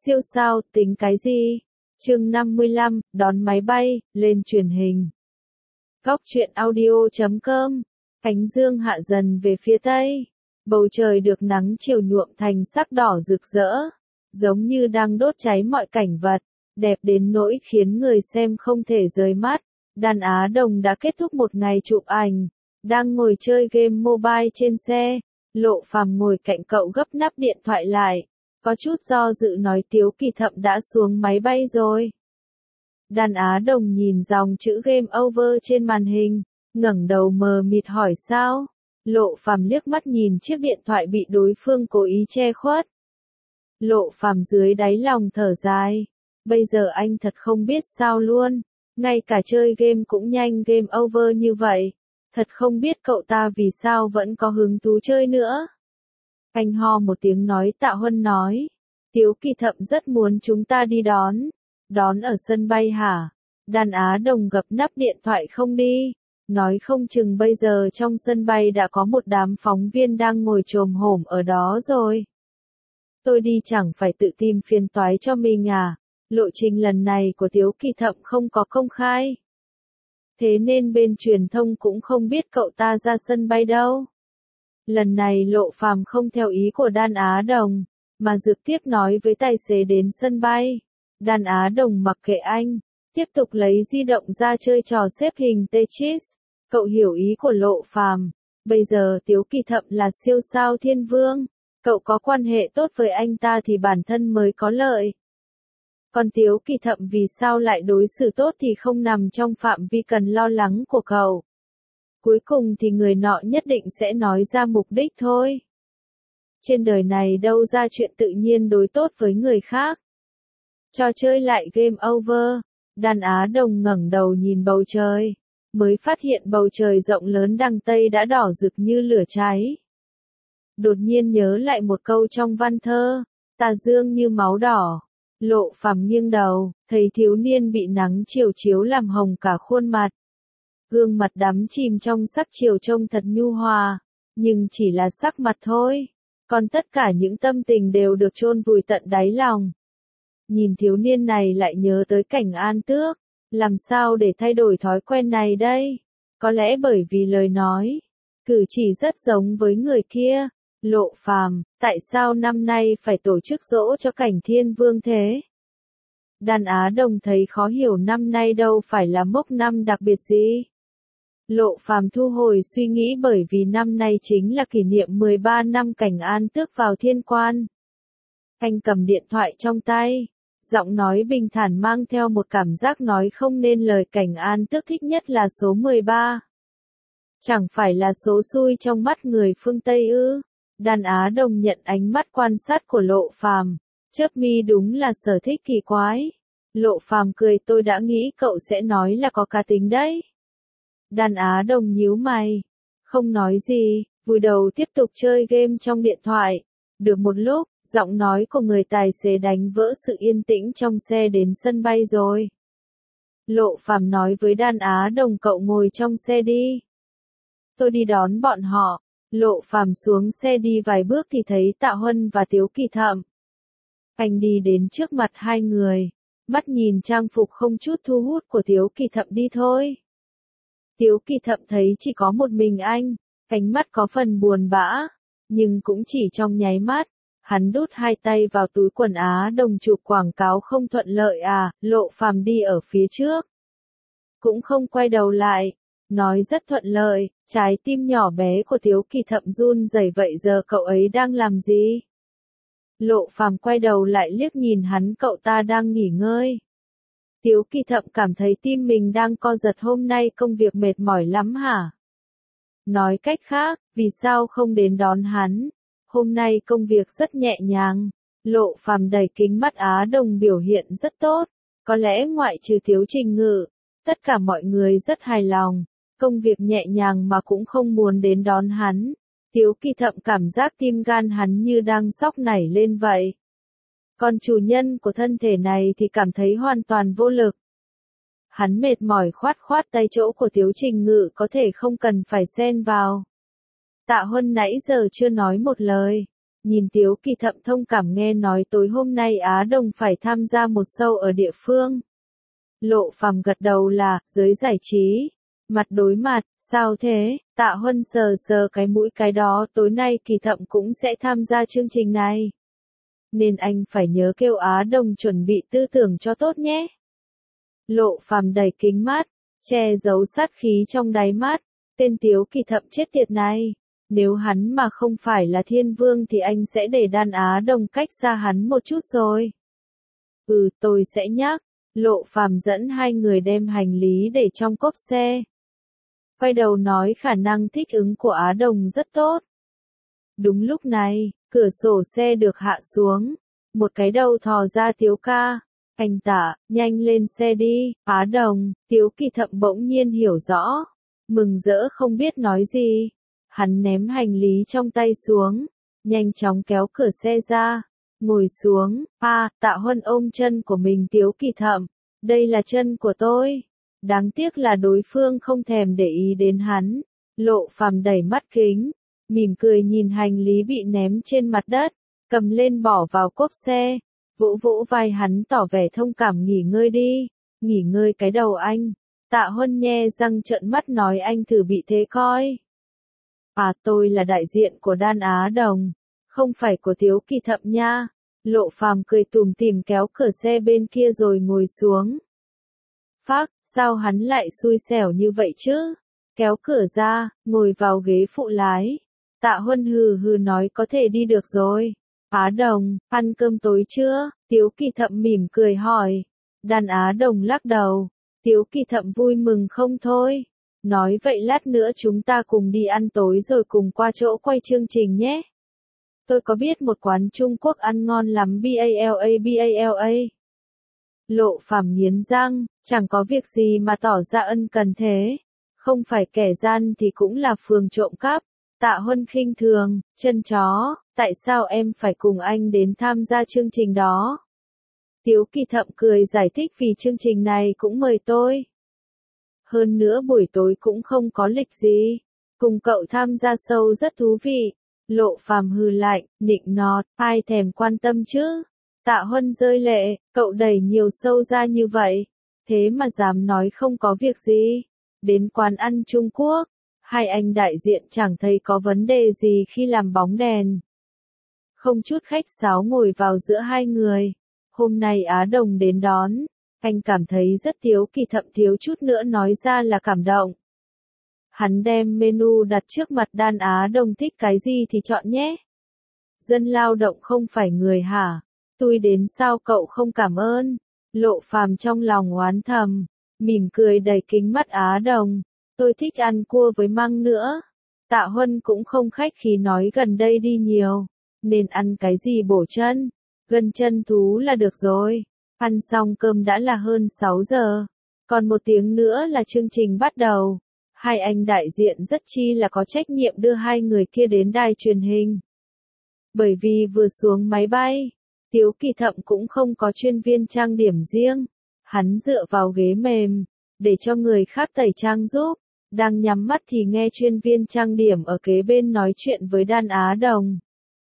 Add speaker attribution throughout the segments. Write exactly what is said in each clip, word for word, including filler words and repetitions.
Speaker 1: Siêu sao, tính cái gì? Chương năm mươi lăm, đón máy bay, lên truyền hình. Góc truyện audio chấm com. Ánh dương hạ dần về phía tây. Bầu trời được nắng chiều nhuộm thành sắc đỏ rực rỡ, giống như đang đốt cháy mọi cảnh vật, đẹp đến nỗi khiến người xem không thể rời mắt. Đàn Á Đồng đã kết thúc một ngày chụp ảnh, đang ngồi chơi game mobile trên xe. Lộ Phàm ngồi cạnh cậu gấp nắp điện thoại lại, có chút do dự nói Tiếu Kỳ Thậm đã xuống máy bay rồi. Đàn Á Đồng nhìn dòng chữ game over trên màn hình, ngẩng đầu mờ mịt hỏi sao? Lộ Phàm liếc mắt nhìn chiếc điện thoại bị đối phương cố ý che khuất. Lộ Phàm dưới đáy lòng thở dài, bây giờ anh thật không biết sao luôn, ngay cả chơi game cũng nhanh game over như vậy, thật không biết cậu ta vì sao vẫn có hứng thú chơi nữa. Anh ho một tiếng nói Tạ Huân nói, Tiếu Kỳ Thậm rất muốn chúng ta đi đón, đón ở sân bay hả? Đàn Á Đồng gập nắp điện thoại không đi, nói không chừng bây giờ trong sân bay đã có một đám phóng viên đang ngồi chồm hổm ở đó rồi. Tôi đi chẳng phải tự tìm phiền toái cho mình à, lộ trình lần này của Tiếu Kỳ Thậm không có công khai. Thế nên bên truyền thông cũng không biết cậu ta ra sân bay đâu. Lần này Lộ Phàm không theo ý của Đàn Á Đồng, mà trực tiếp nói với tài xế đến sân bay. Đàn Á Đồng mặc kệ anh, tiếp tục lấy di động ra chơi trò xếp hình Tetris. Cậu hiểu ý của Lộ Phàm, bây giờ Tiếu Kỳ Thậm là siêu sao thiên vương, cậu có quan hệ tốt với anh ta thì bản thân mới có lợi. Còn Tiếu Kỳ Thậm vì sao lại đối xử tốt thì không nằm trong phạm vi cần lo lắng của cậu. Cuối cùng thì người nọ nhất định sẽ nói ra mục đích thôi. Trên đời này đâu ra chuyện tự nhiên đối tốt với người khác. Trò chơi lại game over, Đàn Á Đồng ngẩng đầu nhìn bầu trời, mới phát hiện bầu trời rộng lớn đằng Tây đã đỏ rực như lửa cháy. Đột nhiên nhớ lại một câu trong văn thơ, tà dương như máu đỏ. Lộ Phàm nghiêng đầu, thấy thiếu niên bị nắng chiều chiếu làm hồng cả khuôn mặt. Gương mặt đắm chìm trong sắc chiều trông thật nhu hòa, nhưng chỉ là sắc mặt thôi, còn tất cả những tâm tình đều được chôn vùi tận đáy lòng. Nhìn thiếu niên này lại nhớ tới cảnh An Tước, làm sao để thay đổi thói quen này đây? Có lẽ bởi vì lời nói, cử chỉ rất giống với người kia. Lộ Phàm, tại sao năm nay phải tổ chức giỗ cho Cảnh Thiên Vương thế? Đàn Á Đồng thấy khó hiểu, năm nay đâu phải là mốc năm đặc biệt gì. Lộ Phàm thu hồi suy nghĩ bởi vì năm nay chính là kỷ niệm mười ba năm Cảnh An Tước vào thiên quan. Anh cầm điện thoại trong tay, giọng nói bình thản mang theo một cảm giác nói không nên lời. Cảnh An Tước thích nhất là số mười ba. Chẳng phải là số xui trong mắt người phương Tây ư? Đàn Á Đồng nhận ánh mắt quan sát của Lộ Phàm, chớp mi đúng là sở thích kỳ quái. Lộ Phàm cười, tôi đã nghĩ cậu sẽ nói là có cá tính đấy. Đàn Á Đồng nhíu mày, không nói gì, vùi đầu tiếp tục chơi game trong điện thoại. Được một lúc, giọng nói của người tài xế đánh vỡ sự yên tĩnh trong xe. Đến sân bay rồi. Lộ Phàm nói với Đàn Á Đồng, cậu ngồi trong xe đi, tôi đi đón bọn họ. Lộ Phàm xuống xe đi vài bước thì thấy Tạ Huân và Tiếu Kỳ Thậm. Anh đi đến trước mặt hai người, mắt nhìn trang phục không chút thu hút của Tiếu Kỳ Thậm đi thôi. Tiếu Kỳ Thậm thấy chỉ có một mình anh, ánh mắt có phần buồn bã, nhưng cũng chỉ trong nháy mắt. Hắn đút hai tay vào túi quần Á Đồng chụp quảng cáo không thuận lợi à. Lộ Phàm đi ở phía trước, cũng không quay đầu lại, nói rất thuận lợi. Trái tim nhỏ bé của Tiếu Kỳ Thậm run rẩy, vậy giờ cậu ấy đang làm gì? Lộ Phàm quay đầu lại liếc nhìn hắn, cậu ta đang nghỉ ngơi. Tiếu Kỳ Thậm cảm thấy tim mình đang co giật, hôm nay công việc mệt mỏi lắm hả? Nói cách khác, vì sao không đến đón hắn? Hôm nay công việc rất nhẹ nhàng. Lộ Phàm đẩy kính mắt Á Đồng biểu hiện rất tốt, có lẽ ngoại trừ Tiếu Trình Ngự, tất cả mọi người rất hài lòng. Công việc nhẹ nhàng mà cũng không muốn đến đón hắn. Tiếu Kỳ Thậm cảm giác tim gan hắn như đang sóc nảy lên vậy. Còn chủ nhân của thân thể này thì cảm thấy hoàn toàn vô lực. Hắn mệt mỏi khoát khoát tay, chỗ của Tiếu Trình Ngự có thể không cần phải xen vào. Tạ Huân nãy giờ chưa nói một lời, Nhìn Tiếu Kỳ Thậm thông cảm nghe nói tối hôm nay Á Đồng phải tham gia một show ở địa phương. Lộ Phàm gật đầu là, giới giải trí. Mặt đối mặt, sao thế, Tạ Huân sờ sờ cái mũi cái đó tối nay Kỳ Thậm cũng sẽ tham gia chương trình này. Nên anh phải nhớ kêu Á Đồng chuẩn bị tư tưởng cho tốt nhé. Lộ Phàm đẩy kính mắt, che giấu sát khí trong đáy mắt, tên Tiếu Kỳ Thậm chết tiệt này. Nếu hắn mà không phải là thiên vương thì anh sẽ để đàn Á Đồng cách xa hắn một chút rồi. Ừ, tôi sẽ nhắc. Lộ Phàm dẫn hai người đem hành lý để trong cốp xe. Quay đầu nói khả năng thích ứng của Á Đồng rất tốt. Đúng lúc này, cửa sổ xe được hạ xuống. Một cái đầu thò ra Tiếu ca. Anh Tạ, nhanh lên xe đi, Á Đồng. Tiếu Kỳ Thậm bỗng nhiên hiểu rõ. Mừng rỡ không biết nói gì. Hắn ném hành lý trong tay xuống. Nhanh chóng kéo cửa xe ra. Ngồi xuống, à, Tạ Huân ôm chân của mình Tiếu Kỳ Thậm. Đây là chân của tôi. Đáng tiếc là đối phương không thèm để ý đến hắn. Lộ Phàm đẩy mắt kính. Mỉm cười nhìn hành lý bị ném trên mặt đất. Cầm lên bỏ vào cốp xe. Vỗ vỗ vai hắn tỏ vẻ thông cảm nghỉ ngơi đi. Nghỉ ngơi cái đầu anh. Tạ Huân nhe răng trợn mắt nói anh thử bị thế coi. À tôi là đại diện của Đan Á Đồng. Không phải của Tiếu Kỳ Thậm nha. Lộ Phàm cười tủm tỉm kéo cửa xe bên kia rồi ngồi xuống. Phác, sao hắn lại xui xẻo như vậy chứ? Kéo cửa ra, ngồi vào ghế phụ lái. Tạ Huân hừ hừ nói có thể đi được rồi. Á Đồng, ăn cơm tối chưa? Tiếu Kỳ Thậm mỉm cười hỏi. Đan Á Đồng lắc đầu. Tiếu Kỳ Thậm vui mừng không thôi. Nói vậy lát nữa chúng ta cùng đi ăn tối rồi cùng qua chỗ quay chương trình nhé. Tôi có biết một quán Trung Quốc ăn ngon lắm BALA BALA. Lộ Phàm nghiến răng, chẳng có việc gì mà tỏ ra ân cần thế. Không phải kẻ gian thì cũng là phường trộm cắp. Tạ Huân khinh thường, chân chó, tại sao em phải cùng anh đến tham gia chương trình đó? Tiếu Kỳ Thậm cười giải thích vì chương trình này cũng mời tôi. Hơn nữa buổi tối cũng không có lịch gì. Cùng cậu tham gia show rất thú vị. Lộ Phàm hừ lạnh, nịnh nọt, ai thèm quan tâm chứ? Tạ Huân rơi lệ, cậu đẩy nhiều show ra như vậy. Thế mà dám nói không có việc gì. Đến quán ăn Trung Quốc. Hai anh đại diện chẳng thấy có vấn đề gì khi làm bóng đèn. Không chút khách sáo ngồi vào giữa hai người. Hôm nay Á Đồng đến đón. Anh cảm thấy rất Tiếu Kỳ Thậm thiếu chút nữa nói ra là cảm động. Hắn đem menu đặt trước mặt Đan Á Đồng thích cái gì thì chọn nhé. Dân lao động không phải người hả? Tôi đến sao cậu không cảm ơn? Lộ Phàm trong lòng oán thầm. Mỉm cười đầy kính mắt Á Đồng. Tôi thích ăn cua với măng nữa. Tạ Huân cũng không khách khí nói gần đây đi nhiều. Nên ăn cái gì bổ chân? Gân chân thú là được rồi. Ăn xong cơm đã là hơn sáu giờ. Còn một tiếng nữa là chương trình bắt đầu. Hai anh đại diện rất chi là có trách nhiệm đưa hai người kia đến đài truyền hình. Bởi vì vừa xuống máy bay, Tiếu Kỳ Thậm cũng không có chuyên viên trang điểm riêng. Hắn dựa vào ghế mềm, để cho người khác tẩy trang giúp. Đang nhắm mắt thì nghe chuyên viên trang điểm ở kế bên nói chuyện với Đan Á Đồng.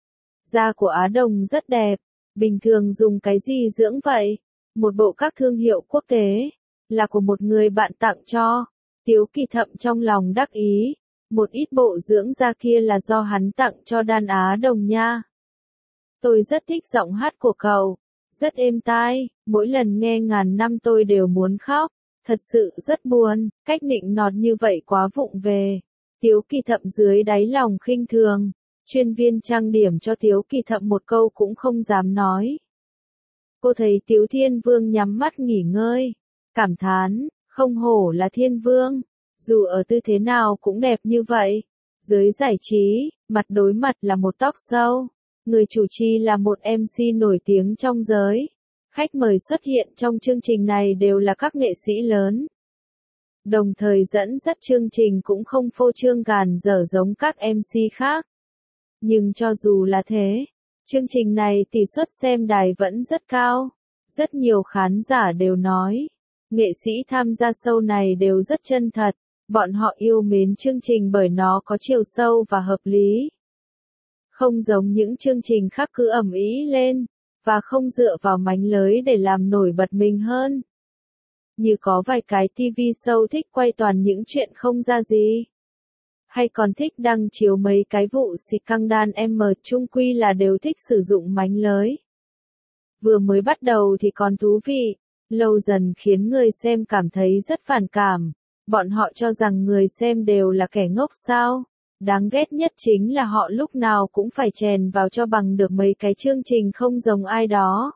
Speaker 1: Da của Á Đồng rất đẹp. Bình thường dùng cái gì dưỡng vậy? Một bộ các thương hiệu quốc tế. Là của một người bạn tặng cho. Tiếu Kỳ Thậm trong lòng đắc ý. Một ít bộ dưỡng da kia là do hắn tặng cho Đan Á Đồng nha. Tôi rất thích giọng hát của cậu. Rất êm tai. Mỗi lần nghe ngàn năm tôi đều muốn khóc. Thật sự rất buồn. Cách nịnh nọt như vậy quá vụng về. Tiếu Kỳ Thậm dưới đáy lòng khinh thường. Chuyên viên trang điểm cho Tiếu Kỳ Thậm một câu cũng không dám nói. Cô thấy Tiếu Thiên Vương nhắm mắt nghỉ ngơi. Cảm thán, không hổ là Thiên Vương. Dù ở tư thế nào cũng đẹp như vậy. Giới giải trí, mặt đối mặt là một talk show. Người chủ trì là một em xê nổi tiếng trong giới. Khách mời xuất hiện trong chương trình này đều là các nghệ sĩ lớn. Đồng thời dẫn dắt chương trình cũng không phô trương gàn dở giống các em xê khác. Nhưng cho dù là thế, chương trình này tỷ suất xem đài vẫn rất cao. Rất nhiều khán giả đều nói, nghệ sĩ tham gia show này đều rất chân thật. Bọn họ yêu mến chương trình bởi nó có chiều sâu và hợp lý. Không giống những chương trình khác cứ ầm ĩ lên, và không dựa vào mánh lới để làm nổi bật mình hơn. Như có vài cái ti vi show thích quay toàn những chuyện không ra gì. Hay còn thích đăng chiếu mấy cái vụ scandal em chung quy là đều thích sử dụng mánh lới. Vừa mới bắt đầu thì còn thú vị, lâu dần khiến người xem cảm thấy rất phản cảm. Bọn họ cho rằng người xem đều là kẻ ngốc sao. Đáng ghét nhất chính là họ lúc nào cũng phải chèn vào cho bằng được mấy cái chương trình không giống ai đó.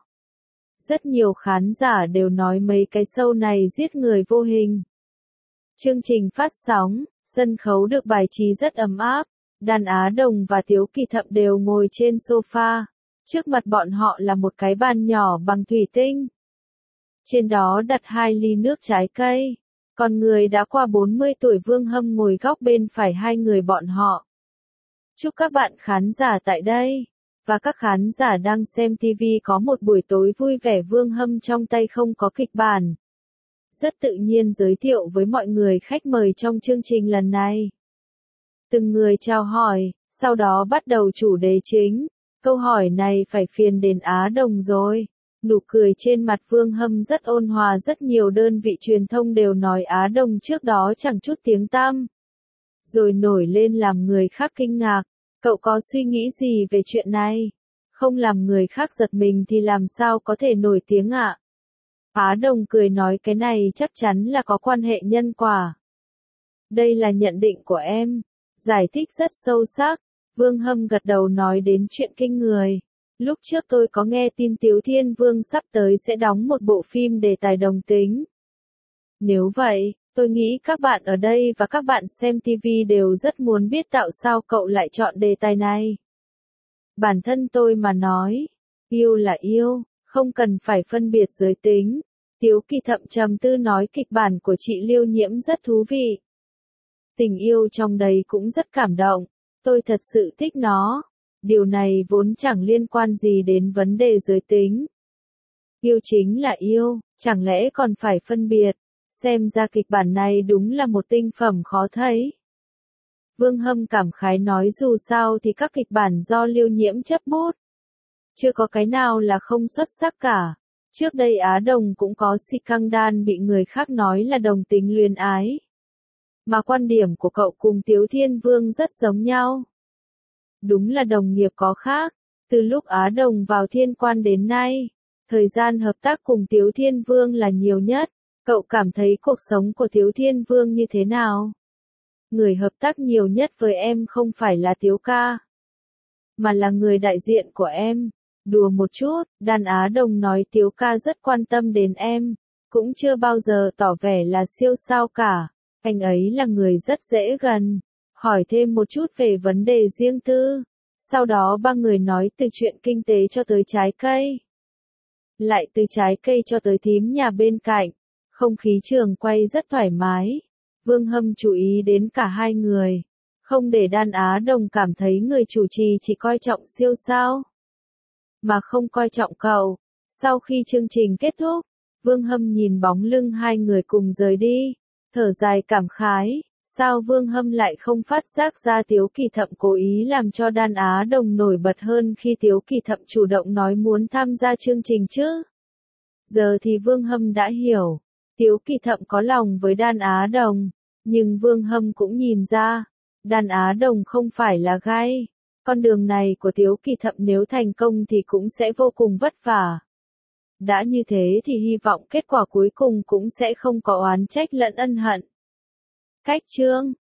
Speaker 1: Rất nhiều khán giả đều nói mấy cái show này giết người vô hình. Chương trình phát sóng, sân khấu được bài trí rất ấm áp. Đàn Á Đồng và Tiếu Kỳ Thậm đều ngồi trên sofa. Trước mặt bọn họ là một cái bàn nhỏ bằng thủy tinh. Trên đó đặt hai ly nước trái cây. Còn người đã qua bốn mươi tuổi Vương Hâm ngồi góc bên phải hai người bọn họ. Chúc các bạn khán giả tại đây, và các khán giả đang xem ti vi có một buổi tối vui vẻ. Vương Hâm trong tay không có kịch bản. Rất tự nhiên giới thiệu với mọi người khách mời trong chương trình lần này. Từng người chào hỏi, sau đó bắt đầu chủ đề chính. Câu hỏi này phải phiền đến Á Đồng rồi. Nụ cười trên mặt Vương Hâm rất ôn hòa, rất nhiều đơn vị truyền thông đều nói Á Đồng trước đó chẳng chút tiếng tăm. Rồi nổi lên làm người khác kinh ngạc. Cậu có suy nghĩ gì về chuyện này? Không làm người khác giật mình thì làm sao có thể nổi tiếng ạ? Á Đồng cười nói cái này chắc chắn là có quan hệ nhân quả. Đây là nhận định của em. Giải thích rất sâu sắc. Vương Hâm gật đầu nói đến chuyện kinh người. Lúc trước tôi có nghe tin Tiếu Thiên Vương sắp tới sẽ đóng một bộ phim đề tài đồng tính. Nếu vậy, tôi nghĩ các bạn ở đây và các bạn xem ti vi đều rất muốn biết tại sao cậu lại chọn đề tài này. Bản thân tôi mà nói, yêu là yêu, không cần phải phân biệt giới tính. Tiếu Kỳ Thậm trầm tư nói kịch bản của chị Liêu Nhiễm rất thú vị. Tình yêu trong đấy cũng rất cảm động, tôi thật sự thích nó. Điều này vốn chẳng liên quan gì đến vấn đề giới tính. Yêu chính là yêu, chẳng lẽ còn phải phân biệt. Xem ra kịch bản này đúng là một tinh phẩm khó thấy. Vương Hâm cảm khái nói dù sao thì các kịch bản do Liêu Nhiễm chấp bút. Chưa có cái nào là không xuất sắc cả. Trước đây Á Đồng cũng có scandal bị người khác nói là đồng tính luyến ái. Mà quan điểm của cậu cùng Tiếu Thiên Vương rất giống nhau. Đúng là đồng nghiệp có khác. Từ lúc Á Đồng vào Thiên Quan đến nay, thời gian hợp tác cùng Tiếu Thiên Vương là nhiều nhất. Cậu cảm thấy cuộc sống của Tiếu Thiên Vương như thế nào? Người hợp tác nhiều nhất với em không phải là Tiếu ca, mà là người đại diện của em. Đùa một chút, Đàn Á Đồng nói Tiếu ca rất quan tâm đến em, cũng chưa bao giờ tỏ vẻ là siêu sao cả. Anh ấy là người rất dễ gần. Hỏi thêm một chút về vấn đề riêng tư. Sau đó ba người nói từ chuyện kinh tế cho tới trái cây. Lại từ trái cây cho tới thím nhà bên cạnh. Không khí trường quay rất thoải mái. Vương Hâm chú ý đến cả hai người. Không để Đan Á Đồng cảm thấy người chủ trì chỉ coi trọng siêu sao, mà không coi trọng cậu. Sau khi chương trình kết thúc, Vương Hâm nhìn bóng lưng hai người cùng rời đi. Thở dài cảm khái. Sao Vương Hâm lại không phát giác ra Tiếu Kỳ Thậm cố ý làm cho Đan Á Đồng nổi bật hơn khi Tiếu Kỳ Thậm chủ động nói muốn tham gia chương trình chứ? Giờ thì Vương Hâm đã hiểu. Tiếu Kỳ Thậm có lòng với Đan Á Đồng, nhưng Vương Hâm cũng nhìn ra, Đan Á Đồng không phải là gai. Con đường này của Tiếu Kỳ Thậm nếu thành công thì cũng sẽ vô cùng vất vả. Đã như thế thì hy vọng kết quả cuối cùng cũng sẽ không có oán trách lẫn ân hận. Cách chương